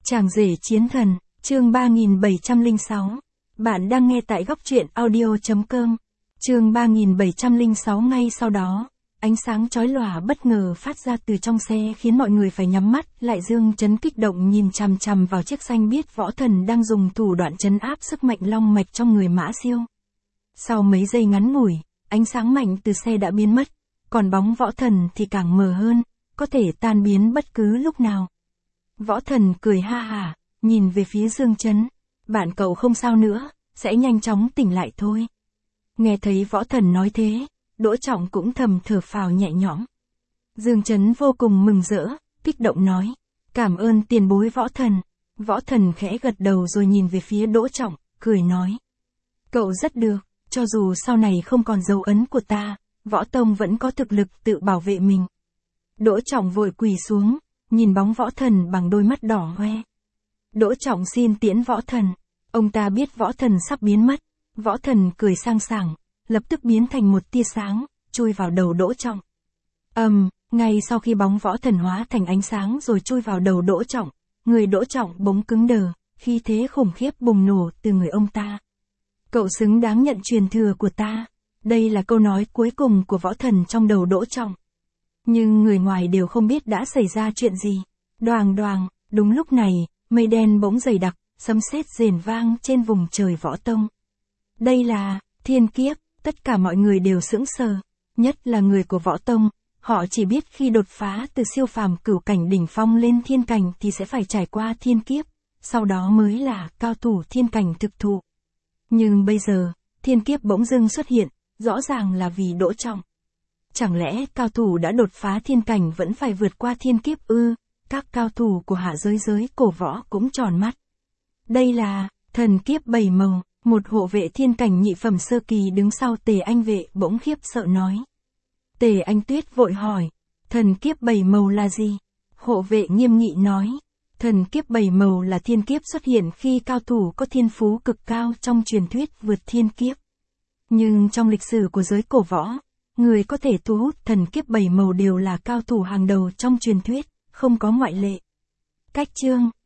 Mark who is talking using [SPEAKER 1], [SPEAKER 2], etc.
[SPEAKER 1] Chàng rể chiến thần, chương 3706. Bạn đang nghe tại góc truyện audio.com. Chương 3706. Ngay sau đó, ánh sáng chói lòa bất ngờ phát ra từ trong xe khiến mọi người phải nhắm mắt lại. Dương Chấn kích động nhìn chằm chằm vào chiếc xanh biếc võ thần đang dùng thủ đoạn trấn áp sức mạnh long mạch trong người Mã Siêu. Sau mấy giây ngắn ngủi, ánh sáng mạnh từ xe đã biến mất, còn bóng võ thần thì càng mờ hơn, có thể tan biến bất cứ lúc nào. Võ thần cười ha hả, nhìn về phía Dương Chấn. Bạn cậu không sao nữa, sẽ nhanh chóng tỉnh lại thôi. Nghe thấy võ thần nói thế, Đỗ Trọng cũng thầm thở phào nhẹ nhõm. Dương Chấn vô cùng mừng rỡ, kích động nói. Cảm ơn tiền bối võ thần. Võ thần khẽ gật đầu rồi nhìn về phía Đỗ Trọng, cười nói. Cậu rất được, cho dù sau này không còn dấu ấn của ta, võ tông vẫn có thực lực tự bảo vệ mình. Đỗ Trọng vội quỳ xuống, nhìn bóng võ thần bằng đôi mắt đỏ hoe. Đỗ Trọng xin tiễn võ thần. Ông ta biết võ thần sắp biến mất. Võ thần cười sang sảng, lập tức biến thành một tia sáng, chui vào đầu Đỗ Trọng. Ngay sau khi bóng võ thần hóa thành ánh sáng rồi chui vào đầu Đỗ Trọng, người Đỗ Trọng bỗng cứng đờ, khí thế khủng khiếp bùng nổ từ người ông ta. Cậu xứng đáng nhận truyền thừa của ta. Đây là câu nói cuối cùng của võ thần trong đầu Đỗ Trọng. Nhưng người ngoài đều không biết đã xảy ra chuyện gì. Đoàng đoàng, đúng lúc này, mây đen bỗng dày đặc, sấm sét rền vang trên vùng trời võ tông. Đây là thiên kiếp, tất cả mọi người đều sững sờ, nhất là người của võ tông, họ chỉ biết khi đột phá từ siêu phàm cửu cảnh đỉnh phong lên thiên cảnh thì sẽ phải trải qua thiên kiếp, sau đó mới là cao thủ thiên cảnh thực thụ. Nhưng bây giờ, thiên kiếp bỗng dưng xuất hiện, rõ ràng là vì Đỗ Trọng. Chẳng lẽ cao thủ đã đột phá thiên cảnh vẫn phải vượt qua thiên kiếp ư? Các cao thủ của hạ giới cổ võ cũng tròn mắt. Đây là thần kiếp bảy màu. Một hộ vệ thiên cảnh nhị phẩm sơ kỳ đứng sau Tề Anh Vệ bỗng khiếp sợ nói. Tề Anh Tuyết vội hỏi, thần kiếp bảy màu là gì? Hộ vệ nghiêm nghị nói, thần kiếp bảy màu là thiên kiếp xuất hiện khi cao thủ có thiên phú cực cao trong truyền thuyết vượt thiên kiếp. Nhưng trong lịch sử của giới cổ võ, người có thể thu hút thần kiếp bảy màu đều là cao thủ hàng đầu trong truyền thuyết, không có ngoại lệ. Cách chương